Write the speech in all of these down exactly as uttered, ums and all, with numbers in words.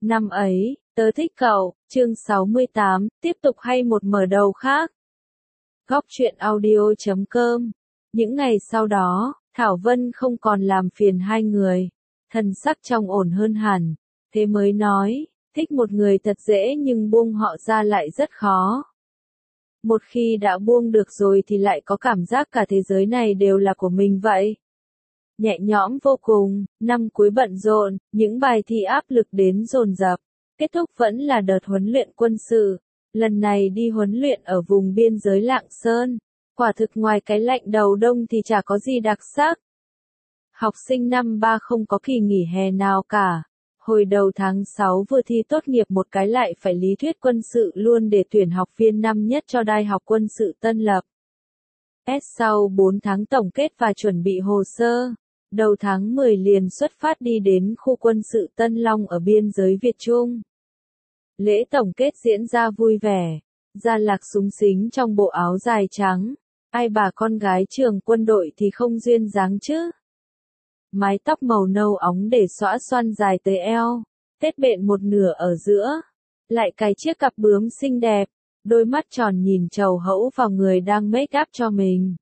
Năm ấy, tớ thích cậu, chương sáu mươi tám, tiếp tục hay một mở đầu khác. Góc truyện audio chấm com. Những ngày sau đó, Thảo Vân không còn làm phiền hai người, thần sắc trông ổn hơn hẳn, thế mới nói, thích một người thật dễ nhưng buông họ ra lại rất khó. Một khi đã buông được rồi thì lại có cảm giác cả thế giới này đều là của mình vậy. Nhẹ nhõm vô cùng, năm cuối bận rộn, những bài thi áp lực đến dồn dập. Kết thúc vẫn là đợt huấn luyện quân sự. Lần này đi huấn luyện ở vùng biên giới Lạng Sơn. Quả thực ngoài cái lạnh đầu đông thì chả có gì đặc sắc. Học sinh năm ba không có kỳ nghỉ hè nào cả. Hồi đầu tháng sáu vừa thi tốt nghiệp một cái lại phải lý thuyết quân sự luôn để tuyển học viên năm nhất cho Đại học Quân sự Tân Lập. S sau bốn tháng tổng kết và chuẩn bị hồ sơ, đầu tháng mười liền xuất phát đi đến khu quân sự Tân Long ở biên giới Việt Trung. Lễ tổng kết diễn ra vui vẻ, Gia Lạc súng xính trong bộ áo dài trắng, ai bà con gái trường quân đội thì không duyên dáng chứ. Mái tóc màu nâu óng để xõa xoăn dài tới eo, tết bện một nửa ở giữa, lại cài chiếc cặp bướm xinh đẹp, đôi mắt tròn nhìn trầu hẫu vào người đang make up cho mình.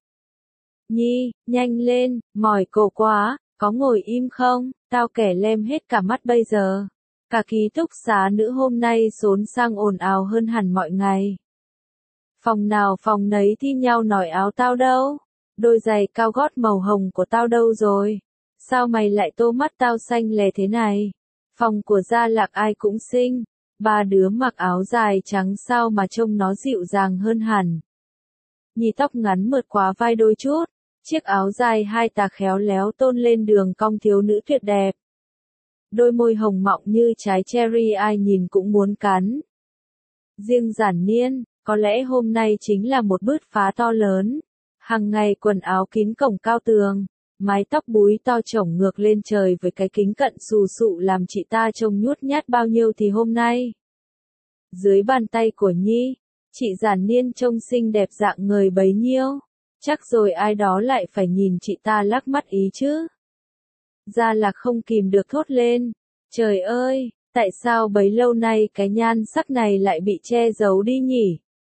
Nhi, nhanh lên, mỏi cổ quá, có ngồi im không, tao kẻ lem hết cả mắt bây giờ. Cả ký túc xá nữ hôm nay xốn sang ồn ào hơn hẳn mọi ngày. Phòng nào phòng nấy thi nhau nổi áo tao đâu, đôi giày cao gót màu hồng của tao đâu rồi, sao mày lại tô mắt tao xanh lè thế này. Phòng của Gia Lạc ai cũng xinh, ba đứa mặc áo dài trắng sao mà trông nó dịu dàng hơn hẳn. Nhi tóc ngắn mượt quá vai đôi chút, chiếc áo dài hai tà khéo léo tôn lên đường cong thiếu nữ tuyệt đẹp. Đôi môi hồng mọng như trái cherry ai nhìn cũng muốn cắn. Riêng Giản Niên, có lẽ hôm nay chính là một bứt phá to lớn. Hằng ngày quần áo kín cổng cao tường, mái tóc búi to chổng ngược lên trời với cái kính cận xù xụ làm chị ta trông nhút nhát bao nhiêu thì hôm nay. Dưới bàn tay của Nhi, chị Giản Niên trông xinh đẹp dạng người bấy nhiêu. Chắc rồi ai đó lại phải nhìn chị ta lắc mắt ý chứ. Gia Lạc không kìm được thốt lên. Trời ơi, tại sao bấy lâu nay cái nhan sắc này lại bị che giấu đi nhỉ?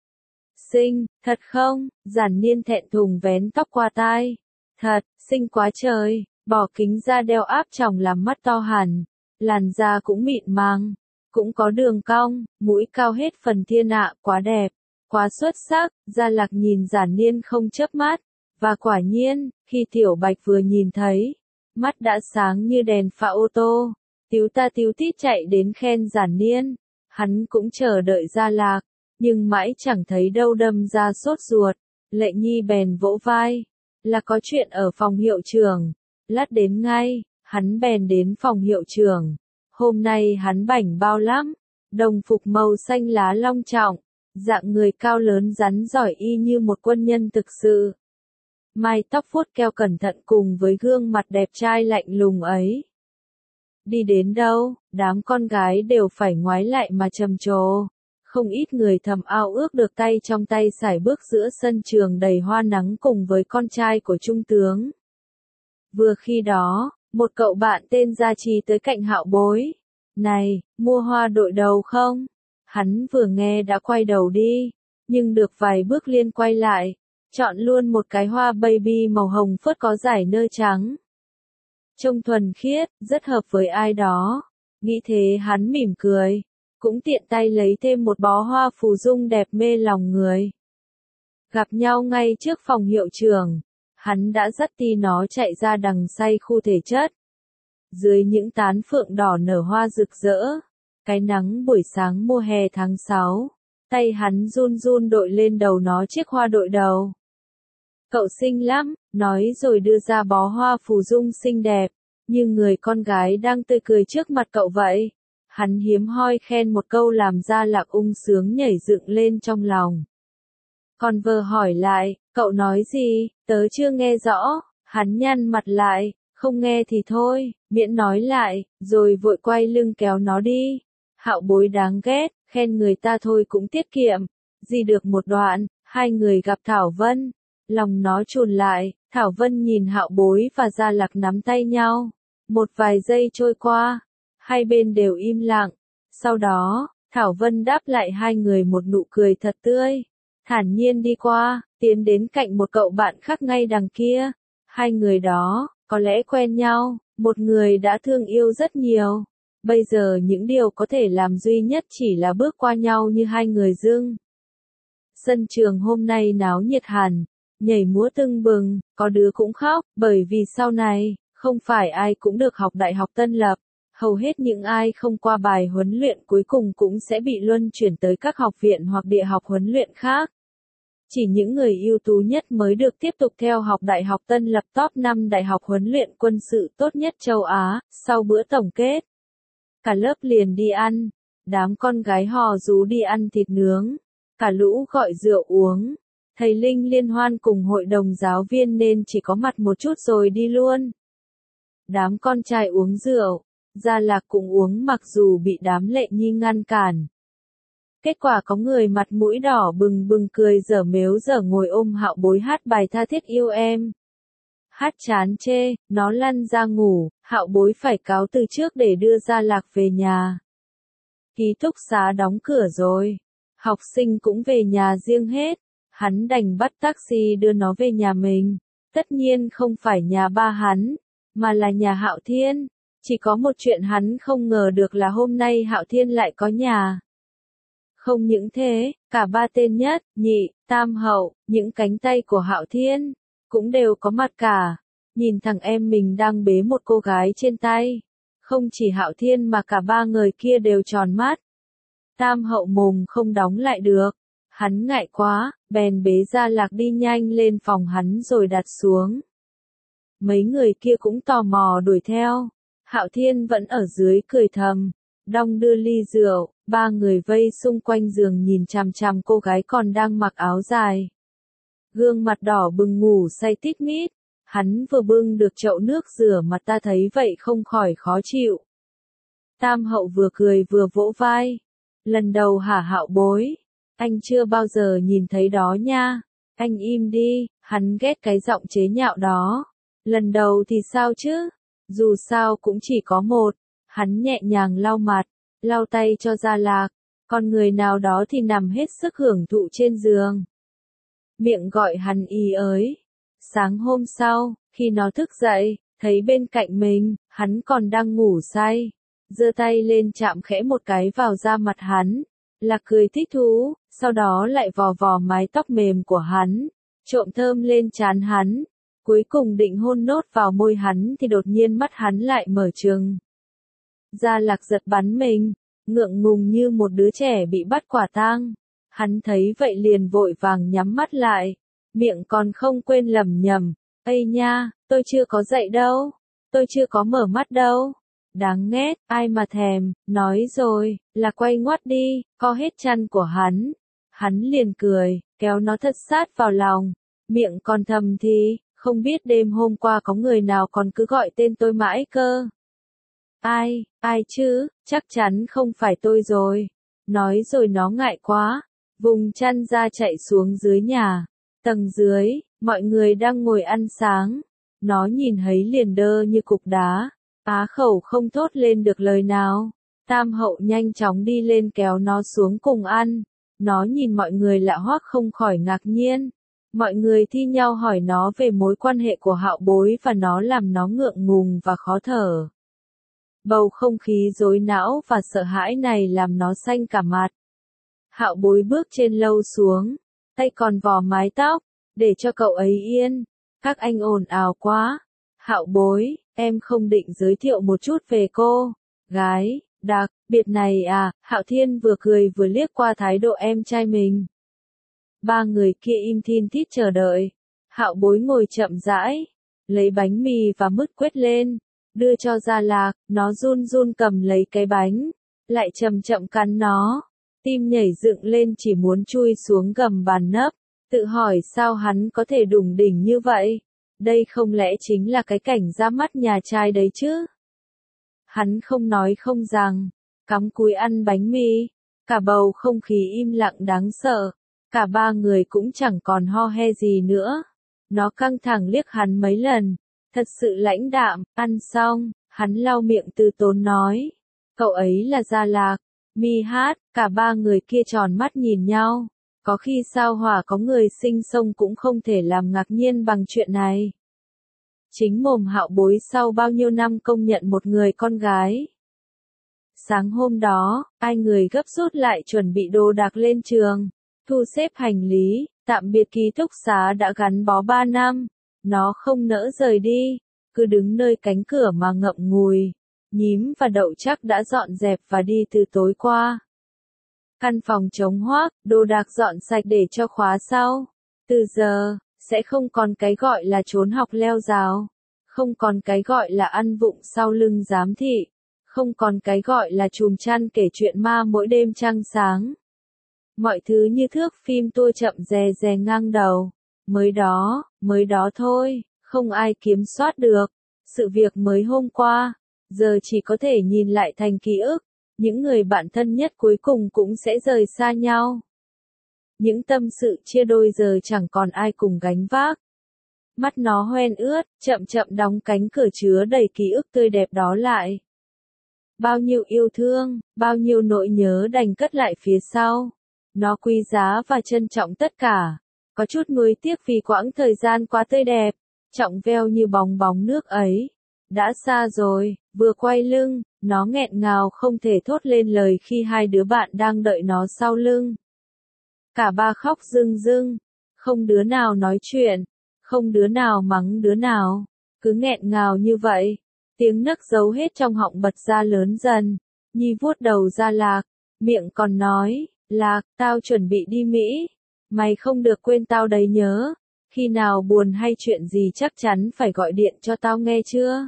Xinh, thật không? Giản Niên thẹn thùng vén tóc qua tai. Thật, xinh quá trời, bỏ kính ra đeo áp tròng làm mắt to hẳn. Làn da cũng mịn màng, cũng có đường cong, mũi cao hết phần thiên ạ, quá đẹp. Quá xuất sắc, Gia Lạc nhìn Giản Niên không chớp mắt, và quả nhiên, khi Tiểu Bạch vừa nhìn thấy, mắt đã sáng như đèn pha ô tô, tíu ta tíu tít chạy đến khen Giản Niên, hắn cũng chờ đợi Gia Lạc, nhưng mãi chẳng thấy đâu đâm ra sốt ruột, Lệ Nhi bèn vỗ vai, là có chuyện ở phòng hiệu trưởng, lát đến ngay, hắn bèn đến phòng hiệu trưởng, hôm nay hắn bảnh bao lắm, đồng phục màu xanh lá long trọng. Dạng người cao lớn rắn giỏi y như một quân nhân thực sự. Mái tóc vuốt keo cẩn thận cùng với gương mặt đẹp trai lạnh lùng ấy. Đi đến đâu, đám con gái đều phải ngoái lại mà trầm trồ. Không ít người thầm ao ước được tay trong tay sải bước giữa sân trường đầy hoa nắng cùng với con trai của trung tướng. Vừa khi đó, một cậu bạn tên Gia Trì tới cạnh Hạo Bối. Này, mua hoa đội đầu không? Hắn vừa nghe đã quay đầu đi, nhưng được vài bước liền quay lại, chọn luôn một cái hoa baby màu hồng phớt có dải nơ trắng. Trông thuần khiết, rất hợp với ai đó. Nghĩ thế hắn mỉm cười, cũng tiện tay lấy thêm một bó hoa phù dung đẹp mê lòng người. Gặp nhau ngay trước phòng hiệu trưởng, hắn đã dắt ti nó chạy ra đằng say khu thể chất. Dưới những tán phượng đỏ nở hoa rực rỡ. Cái nắng buổi sáng mùa hè tháng sáu, tay hắn run run đội lên đầu nó chiếc hoa đội đầu. Cậu xinh lắm, nói rồi đưa ra bó hoa phù dung xinh đẹp, như người con gái đang tươi cười trước mặt cậu vậy. Hắn hiếm hoi khen một câu làm Gia Lạc ung sướng nhảy dựng lên trong lòng. Còn vờ hỏi lại, cậu nói gì, tớ chưa nghe rõ, hắn nhăn mặt lại, không nghe thì thôi, miễn nói lại, rồi vội quay lưng kéo nó đi. Hạo Bối đáng ghét, khen người ta thôi cũng tiết kiệm. Di được một đoạn, hai người gặp Thảo Vân. Lòng nó chùn lại, Thảo Vân nhìn Hạo Bối và Gia Lạc nắm tay nhau. Một vài giây trôi qua, hai bên đều im lặng, Sau đó, Thảo Vân đáp lại hai người một nụ cười thật tươi, thản nhiên đi qua, tiến đến cạnh một cậu bạn khác ngay đằng kia. Hai người đó, có lẽ quen nhau, một người đã thương yêu rất nhiều. Bây giờ những điều có thể làm duy nhất chỉ là bước qua nhau như hai người dưng. Sân trường hôm nay náo nhiệt hẳn, nhảy múa tưng bừng, có đứa cũng khóc, bởi vì sau này, không phải ai cũng được học Đại học Tân Lập. Hầu hết những ai không qua bài huấn luyện cuối cùng cũng sẽ bị luân chuyển tới các học viện hoặc địa học huấn luyện khác. Chỉ những người ưu tú nhất mới được tiếp tục theo học Đại học Tân Lập top năm đại học huấn luyện quân sự tốt nhất châu Á, sau bữa tổng kết. Cả lớp liền đi ăn, đám con gái hò rú đi ăn thịt nướng, cả lũ gọi rượu uống. Thầy Linh liên hoan cùng hội đồng giáo viên nên chỉ có mặt một chút rồi đi luôn. Đám con trai uống rượu, Gia Lạc cũng uống mặc dù bị đám Lệ Nhi ngăn cản. Kết quả có người mặt mũi đỏ bừng bừng cười dở mếu dở ngồi ôm Hạo Bối hát bài tha thiết yêu em. Hát chán chê, nó lăn ra ngủ, Hạo Bối phải cáo từ trước để đưa Gia Lạc về nhà. Ký túc xá đóng cửa rồi, học sinh cũng về nhà riêng hết, hắn đành bắt taxi đưa nó về nhà mình. Tất nhiên không phải nhà ba hắn, mà là nhà Hạo Thiên. Chỉ có một chuyện hắn không ngờ được là hôm nay Hạo Thiên lại có nhà. Không những thế, cả ba tên nhất, nhị, tam hậu, những cánh tay của Hạo Thiên, cũng đều có mặt cả. Nhìn thằng em mình đang bế một cô gái trên tay. Không chỉ Hạo Thiên mà cả ba người kia đều tròn mắt. Tam hậu mồm không đóng lại được. Hắn ngại quá, bèn bế Gia Lạc đi nhanh lên phòng hắn rồi đặt xuống. Mấy người kia cũng tò mò đuổi theo. Hạo Thiên vẫn ở dưới cười thầm, đong đưa ly rượu, ba người vây xung quanh giường nhìn chằm chằm cô gái còn đang mặc áo dài. Gương mặt đỏ bừng ngủ say tít mít, hắn vừa bưng được chậu nước rửa mặt ta thấy vậy không khỏi khó chịu. Tam hậu vừa cười vừa vỗ vai, lần đầu hả Hạo Bối, anh chưa bao giờ nhìn thấy đó nha, anh im đi, hắn ghét cái giọng chế nhạo đó. Lần đầu thì sao chứ? Dù sao cũng chỉ có một, hắn nhẹ nhàng lau mặt, lau tay cho Gia Lạc, còn người nào đó thì nằm hết sức hưởng thụ trên giường. Miệng gọi hắn ý ới. Sáng hôm sau, khi nó thức dậy, thấy bên cạnh mình, hắn còn đang ngủ say, giơ tay lên chạm khẽ một cái vào da mặt hắn, Lạc cười thích thú, sau đó lại vò vò mái tóc mềm của hắn, trộm thơm lên trán hắn. Cuối cùng định hôn nốt vào môi hắn thì đột nhiên mắt hắn lại mở trừng. Gia Lạc giật bắn mình, ngượng ngùng như một đứa trẻ bị bắt quả tang. Hắn thấy vậy liền vội vàng nhắm mắt lại, miệng còn không quên lẩm nhẩm, "Ây nha, tôi chưa có dậy đâu, tôi chưa có mở mắt đâu." Đáng ghét, ai mà thèm, nói rồi, là quay ngoắt đi, co hết chăn của hắn. Hắn liền cười, kéo nó thật sát vào lòng, miệng còn thầm thì, không biết đêm hôm qua có người nào còn cứ gọi tên tôi mãi cơ. Ai, ai chứ, chắc chắn không phải tôi rồi. Nói rồi nó ngại quá, vùng chăn ra chạy xuống dưới nhà. Tầng dưới, mọi người đang ngồi ăn sáng. Nó nhìn thấy liền đơ như cục đá, á khẩu không thốt lên được lời nào. Tam hậu nhanh chóng đi lên kéo nó xuống cùng ăn. Nó nhìn mọi người lạ hoắc không khỏi ngạc nhiên. Mọi người thi nhau hỏi nó về mối quan hệ của Hạo Bối và nó làm nó ngượng ngùng và khó thở. Bầu không khí rối não và sợ hãi này làm nó xanh cả mặt. Hạo Bối bước trên lâu xuống, tay còn vò mái tóc, để cho cậu ấy yên. Các anh ồn ào quá. Hạo Bối, em không định giới thiệu một chút về cô gái đặc biệt này à? Hạo Thiên vừa cười vừa liếc qua thái độ em trai mình. Ba người kia im thin thít chờ đợi. Hạo Bối ngồi chậm rãi, lấy bánh mì và mứt quết lên, đưa cho Gia Lạc. Nó run run cầm lấy cái bánh, lại chậm chậm cắn nó. Tim nhảy dựng lên chỉ muốn chui xuống gầm bàn nấp, tự hỏi sao hắn có thể đủng đỉnh như vậy. Đây không lẽ chính là cái cảnh ra mắt nhà trai đấy chứ? Hắn không nói không rằng, cắm cúi ăn bánh mì. Cả bầu không khí im lặng đáng sợ. Cả ba người cũng chẳng còn ho he gì nữa. Nó căng thẳng liếc hắn mấy lần, thật sự lãnh đạm. Ăn xong, hắn lau miệng từ tốn nói, cậu ấy là Gia Lạc, Mi hát, cả ba người kia tròn mắt nhìn nhau. Có khi sao hỏa có người sinh sông cũng không thể làm ngạc nhiên bằng chuyện này. Chính mồm Hạo Bối sau bao nhiêu năm công nhận một người con gái. Sáng hôm đó, hai người gấp rút lại chuẩn bị đồ đạc lên trường, thu xếp hành lý, tạm biệt ký túc xá đã gắn bó ba năm. Nó không nỡ rời đi, cứ đứng nơi cánh cửa mà ngậm ngùi. Nhím và Đậu chắc đã dọn dẹp và đi từ tối qua. Căn phòng trống hoác, đồ đạc dọn sạch để cho khóa sau. Từ giờ, sẽ không còn cái gọi là trốn học leo rào. Không còn cái gọi là ăn vụng sau lưng giám thị. Không còn cái gọi là chùm chăn kể chuyện ma mỗi đêm trăng sáng. Mọi thứ như thước phim tua chậm rè rè ngang đầu. Mới đó, mới đó thôi, không ai kiểm soát được. Sự việc mới hôm qua, giờ chỉ có thể nhìn lại thành ký ức. Những người bạn thân nhất cuối cùng cũng sẽ rời xa nhau. Những tâm sự chia đôi giờ chẳng còn ai cùng gánh vác. Mắt nó hoen ướt, chậm chậm đóng cánh cửa chứa đầy ký ức tươi đẹp đó lại. Bao nhiêu yêu thương, bao nhiêu nỗi nhớ đành cất lại phía sau. Nó quý giá và trân trọng tất cả. Có chút nuối tiếc vì quãng thời gian quá tươi đẹp, trọng veo như bóng bóng nước ấy. Đã xa rồi, vừa quay lưng, nó nghẹn ngào không thể thốt lên lời khi hai đứa bạn đang đợi nó sau lưng. Cả ba khóc rưng rưng, không đứa nào nói chuyện, không đứa nào mắng đứa nào, cứ nghẹn ngào như vậy. Tiếng nấc giấu hết trong họng bật ra lớn dần. Nhi vuốt đầu ra Lạc, miệng còn nói, Lạc, tao chuẩn bị đi Mỹ. Mày không được quên tao đấy nhớ. Khi nào buồn hay chuyện gì chắc chắn phải gọi điện cho tao nghe chưa?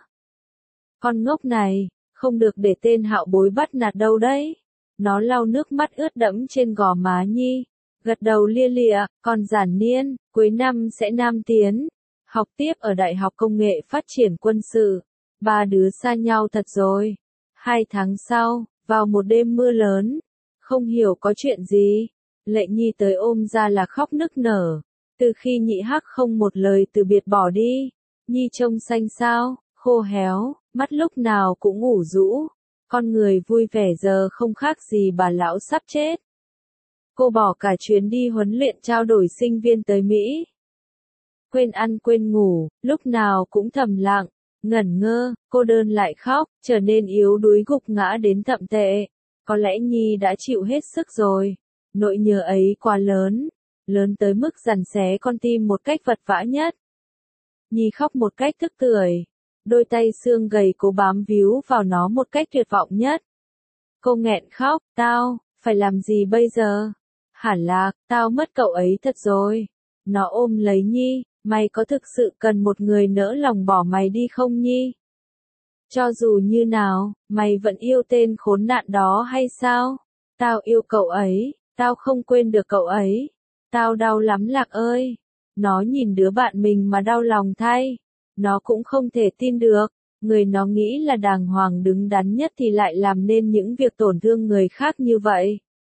Con ngốc này, không được để tên Hạo Bối bắt nạt đâu đấy. Nó lau nước mắt ướt đẫm trên gò má Nhi, gật đầu lia lịa, còn Giản Niên, cuối năm sẽ Nam tiến, học tiếp ở Đại học Công nghệ Phát triển Quân sự. Ba đứa xa nhau thật rồi. Hai tháng sau, vào một đêm mưa lớn, không hiểu có chuyện gì, Lệ Nhi tới ôm ra là khóc nức nở. Từ khi Nhị Hắc không một lời từ biệt bỏ đi, Nhi trông xanh xao, khô héo, mắt lúc nào cũng ngủ rũ. Con người vui vẻ giờ không khác gì bà lão sắp chết. Cô bỏ cả chuyến đi huấn luyện trao đổi sinh viên tới Mỹ. Quên ăn quên ngủ, lúc nào cũng thầm lặng, ngẩn ngơ, cô đơn lại khóc, trở nên yếu đuối gục ngã đến thậm tệ. Có lẽ Nhi đã chịu hết sức rồi. Nỗi nhớ ấy quá lớn, lớn tới mức giằng xé con tim một cách vật vã nhất. Nhi khóc một cách tức tưởi, đôi tay xương gầy cố bám víu vào nó một cách tuyệt vọng nhất. Cô nghẹn khóc, tao, phải làm gì bây giờ? Hẳn là, tao mất cậu ấy thật rồi. Nó ôm lấy Nhi, mày có thực sự cần một người nỡ lòng bỏ mày đi không Nhi? Cho dù như nào, mày vẫn yêu tên khốn nạn đó hay sao? Tao yêu cậu ấy, tao không quên được cậu ấy. Tao đau lắm Lạc ơi. Nó nhìn đứa bạn mình mà đau lòng thay. Nó cũng không thể tin được, người nó nghĩ là đàng hoàng đứng đắn nhất thì lại làm nên những việc tổn thương người khác như vậy.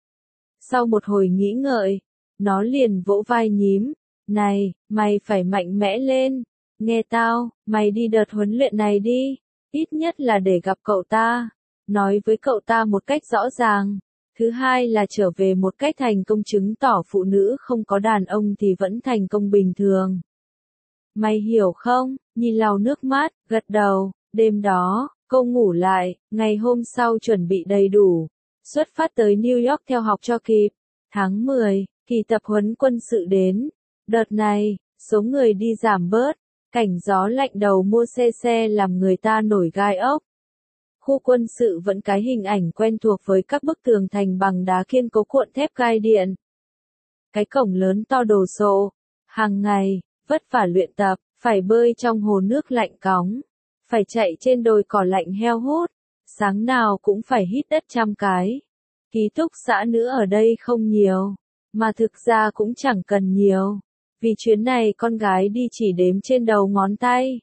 Sau một hồi nghĩ ngợi, nó liền vỗ vai Nhím. Này, mày phải mạnh mẽ lên. Nghe tao, mày đi đợt huấn luyện này đi. Ít nhất là để gặp cậu ta. Nói với cậu ta một cách rõ ràng. Thứ hai là trở về một cách thành công chứng tỏ phụ nữ không có đàn ông thì vẫn thành công bình thường. Mày hiểu không? Nhi lau nước mắt, gật đầu. Đêm đó, cô ngủ lại, ngày hôm sau chuẩn bị đầy đủ. Xuất phát tới New York theo học cho kịp. Tháng mười, kỳ tập huấn quân sự đến. Đợt này, số người đi giảm bớt. Cảnh gió lạnh đầu mua xe xe làm người ta nổi gai ốc. Khu quân sự vẫn cái hình ảnh quen thuộc với các bức tường thành bằng đá kiên cố cuộn thép gai điện. Cái cổng lớn to đồ sộ. Hàng ngày, vất vả luyện tập, phải bơi trong hồ nước lạnh cóng. Phải chạy trên đồi cỏ lạnh heo hút. Sáng nào cũng phải hít đất trăm cái. Ký túc xá nữa ở đây không nhiều. Mà thực ra cũng chẳng cần nhiều. Vì chuyến này con gái đi chỉ đếm trên đầu ngón tay.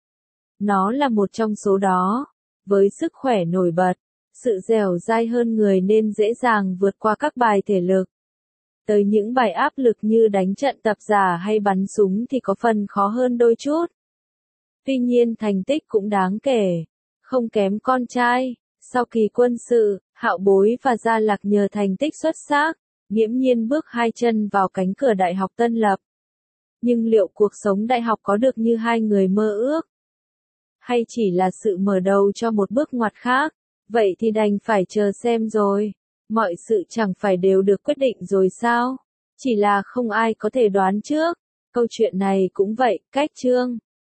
Nó là một trong số đó. Với sức khỏe nổi bật, sự dẻo dai hơn người nên dễ dàng vượt qua các bài thể lực. Tới những bài áp lực như đánh trận tập giả hay bắn súng thì có phần khó hơn đôi chút. Tuy nhiên thành tích cũng đáng kể, không kém con trai. Sau kỳ quân sự, Hạo Bối và Gia Lạc nhờ thành tích xuất sắc, nghiễm nhiên bước hai chân vào cánh cửa Đại học Tân Lập. Nhưng liệu cuộc sống đại học có được như hai người mơ ước? Hay chỉ là sự mở đầu cho một bước ngoặt khác? Vậy thì đành phải chờ xem rồi. Mọi sự chẳng phải đều được quyết định rồi sao? Chỉ là không ai có thể đoán trước. Câu chuyện này cũng vậy, cách chương.